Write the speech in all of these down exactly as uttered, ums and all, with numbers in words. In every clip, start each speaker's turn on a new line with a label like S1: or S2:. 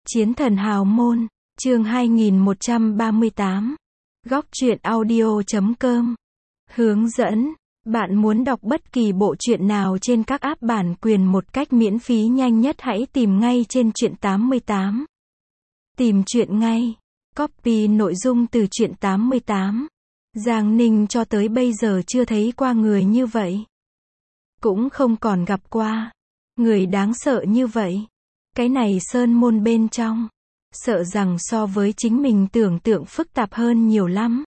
S1: Chiến thần hào môn, chương hai nghìn một trăm ba mươi tám. Góc truyện audio chấm com. Hướng dẫn. Bạn muốn đọc bất kỳ bộ truyện nào trên các app bản quyền một cách miễn phí nhanh nhất hãy tìm ngay trên truyện tám mươi tám. Tìm truyện ngay. Copy nội dung từ truyện tám mươi tám. Giang Ninh cho tới bây giờ chưa thấy qua người như vậy. Cũng không còn gặp qua người đáng sợ như vậy. Cái này sơn môn bên trong, sợ rằng so với chính mình tưởng tượng phức tạp hơn nhiều lắm.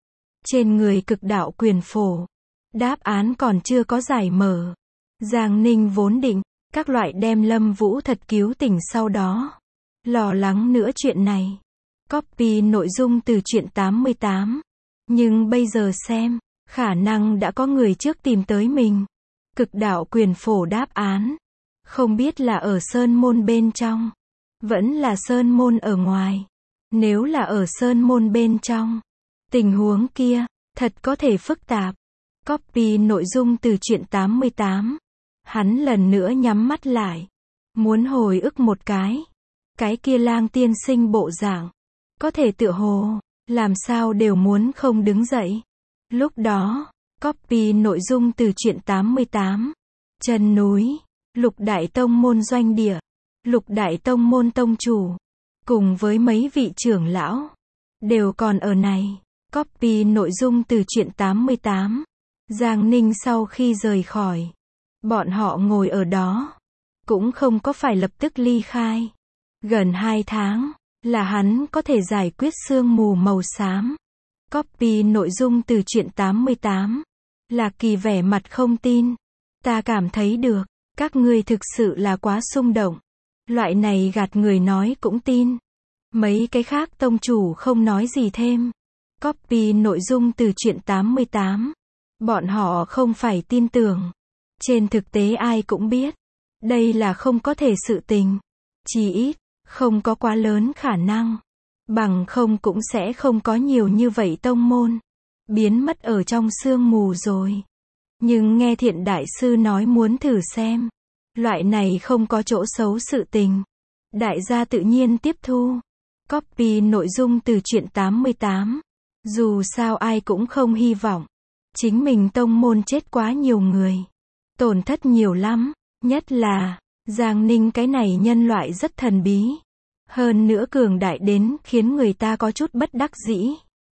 S1: Trên người cực đạo quyền phổ, đáp án còn chưa có giải mở. Giang Ninh vốn định, các loại đem Lâm Vũ thật cứu tỉnh sau đó. Lo lắng nữa chuyện này. Copy nội dung từ truyện tám mươi tám. Nhưng bây giờ xem, khả năng đã có người trước tìm tới mình. Cực đạo quyền phổ đáp án. Không biết là ở sơn môn bên trong, vẫn là sơn môn ở ngoài. Nếu là ở sơn môn bên trong, tình huống kia, thật có thể phức tạp. Copy nội dung từ truyện tám mươi tám. Hắn lần nữa nhắm mắt lại. Muốn hồi ức một cái. Cái kia lang tiên sinh bộ dạng. Có thể tựa hồ, làm sao đều muốn không đứng dậy. Lúc đó, copy nội dung từ truyện tám mươi tám. Chân núi. Lục đại tông môn doanh địa, lục đại tông môn tông chủ, cùng với mấy vị trưởng lão, đều còn ở này. Copy nội dung từ truyện tám mươi tám. Giang Ninh sau khi rời khỏi, bọn họ ngồi ở đó, cũng không có phải lập tức ly khai. Gần hai tháng, là hắn có thể giải quyết sương mù màu xám. Copy nội dung từ truyện tám mươi tám. Lạc Kỳ vẻ mặt không tin. Ta cảm thấy được. Các ngươi thực sự là quá xung động. Loại này gạt người nói cũng tin. Mấy cái khác tông chủ không nói gì thêm. Copy nội dung từ truyện tám mươi tám. Bọn họ không phải tin tưởng. Trên thực tế ai cũng biết. Đây là không có thể sự tình. Chỉ ít, không có quá lớn khả năng. Bằng không cũng sẽ không có nhiều như vậy tông môn. Biến mất ở trong sương mù rồi. Nhưng nghe Thiện đại sư nói muốn thử xem. Loại này không có chỗ xấu sự tình. Đại gia tự nhiên tiếp thu. Copy nội dung từ truyện tám mươi tám. Dù sao ai cũng không hy vọng. Chính mình tông môn chết quá nhiều người. Tổn thất nhiều lắm. Nhất là, Giang Ninh cái này nhân loại rất thần bí. Hơn nữa cường đại đến khiến người ta có chút bất đắc dĩ.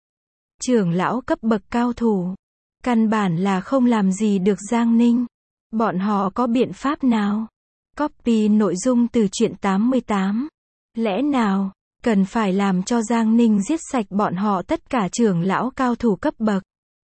S1: Trưởng lão cấp bậc cao thủ. Căn bản là không làm gì được Giang Ninh. Bọn họ có biện pháp nào? Copy nội dung từ truyện tám mươi tám. Lẽ nào, cần phải làm cho Giang Ninh giết sạch bọn họ tất cả trưởng lão cao thủ cấp bậc?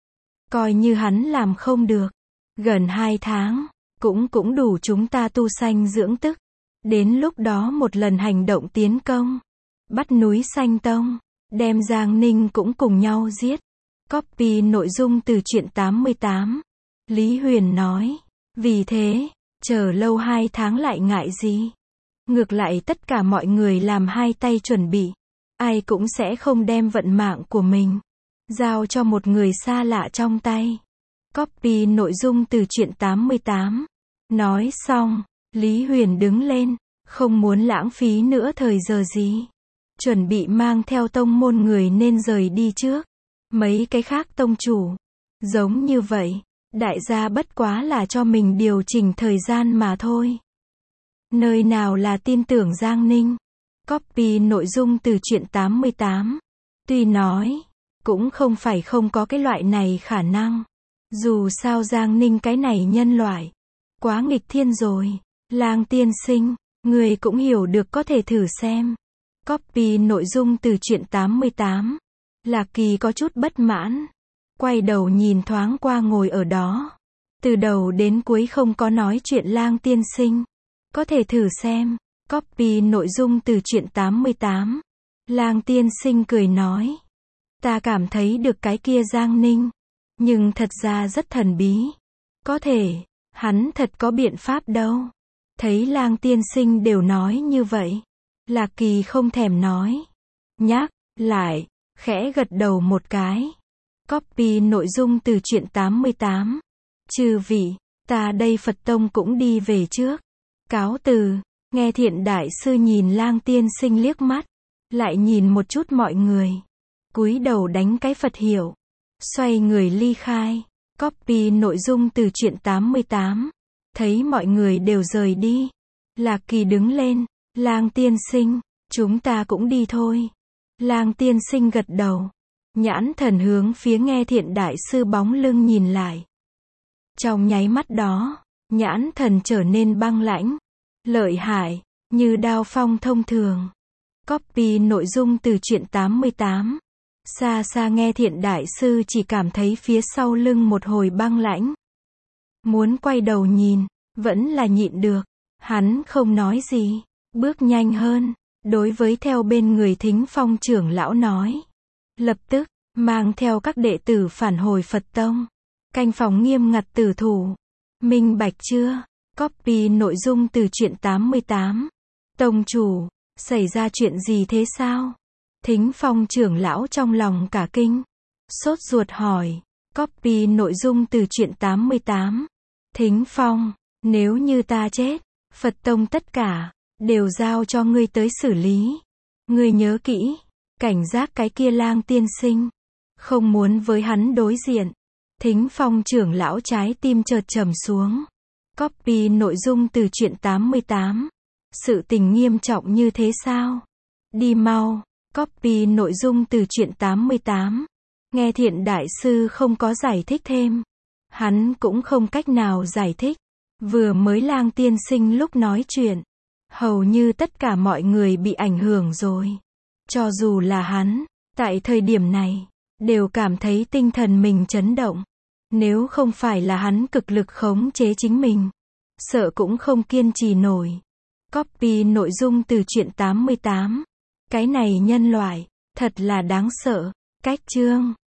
S1: Coi như hắn làm không được. Gần hai tháng, cũng cũng đủ chúng ta tu sanh dưỡng tức. Đến lúc đó một lần hành động tiến công. Bắt núi Xanh Tông. Đem Giang Ninh cũng cùng nhau giết. Copy nội dung từ truyện tám mươi tám. Lý Huyền nói. Vì thế, chờ lâu hai tháng lại ngại gì. Ngược lại tất cả mọi người làm hai tay chuẩn bị. Ai cũng sẽ không đem vận mạng của mình giao cho một người xa lạ trong tay. Copy nội dung từ truyện tám mươi tám. Nói xong, Lý Huyền đứng lên, không muốn lãng phí nữa thời giờ gì. Chuẩn bị mang theo tông môn người nên rời đi trước. Mấy cái khác tông chủ, giống như vậy. Đại gia bất quá là cho mình điều chỉnh thời gian mà thôi. Nơi nào là tin tưởng Giang Ninh. Copy nội dung từ truyện tám mươi tám. Tuy nói, cũng không phải không có cái loại này khả năng. Dù sao Giang Ninh cái này nhân loại, quá nghịch thiên rồi. Lang tiên sinh, người cũng hiểu được có thể thử xem. Copy nội dung từ truyện tám mươi tám. Lạc Kỳ có chút bất mãn. Quay đầu nhìn thoáng qua ngồi ở đó. Từ đầu đến cuối không có nói chuyện Lang tiên sinh. Có thể thử xem. Copy nội dung từ truyện tám mươi tám. Lang tiên sinh cười nói. Ta cảm thấy được cái kia Giang Ninh. Nhưng thật ra rất thần bí. Có thể, hắn thật có biện pháp đâu. Thấy Lang tiên sinh đều nói như vậy. Lạc Kỳ không thèm nói. Nhắc, lại, khẽ gật đầu một cái. Copy nội dung từ truyện tám mươi tám. Chư vị, ta đây Phật Tông cũng đi về trước. Cáo từ. Nghe Thiện đại sư nhìn Lang tiên sinh liếc mắt, lại nhìn một chút mọi người, cúi đầu đánh cái Phật hiệu, xoay người ly khai. Copy nội dung từ truyện tám mươi tám. Thấy mọi người đều rời đi, Lạc Kỳ đứng lên, Lang tiên sinh, chúng ta cũng đi thôi. Lang tiên sinh gật đầu, nhãn thần hướng phía Nghe Thiện đại sư bóng lưng nhìn lại. Trong nháy mắt đó, nhãn thần trở nên băng lãnh, lợi hại, như đao phong thông thường. Copy nội dung từ truyện tám mươi tám. Xa xa Nghe Thiện đại sư chỉ cảm thấy phía sau lưng một hồi băng lãnh. Muốn quay đầu nhìn, vẫn là nhịn được. Hắn không nói gì, bước nhanh hơn, đối với theo bên người Thính Phong trưởng lão nói. Lập tức, mang theo các đệ tử phản hồi Phật tông. Canh phòng nghiêm ngặt tử thủ. Minh bạch chưa? Copy nội dung từ truyện tám mươi tám. Tông chủ, xảy ra chuyện gì thế sao? Thính Phong trưởng lão trong lòng cả kinh, sốt ruột hỏi. Copy nội dung từ truyện tám mươi tám. Thính Phong, nếu như ta chết, Phật tông tất cả đều giao cho ngươi tới xử lý. Ngươi nhớ kỹ, cảnh giác cái kia Lang tiên sinh, không muốn với hắn đối diện. Thính Phong trưởng lão trái tim chợt trầm xuống. Copy nội dung từ truyện tám mươi tám. Sự tình nghiêm trọng như thế sao? Đi mau. Copy nội dung từ truyện tám mươi tám. Nghe Thiện đại sư không có giải thích thêm. Hắn cũng không cách nào giải thích. Vừa mới Lang tiên sinh lúc nói chuyện, hầu như tất cả mọi người bị ảnh hưởng rồi. Cho dù là hắn, tại thời điểm này, đều cảm thấy tinh thần mình chấn động. Nếu không phải là hắn cực lực khống chế chính mình, sợ cũng không kiên trì nổi. Copy nội dung từ truyện tám mươi tám. Cái này nhân loại, thật là đáng sợ. Cách chương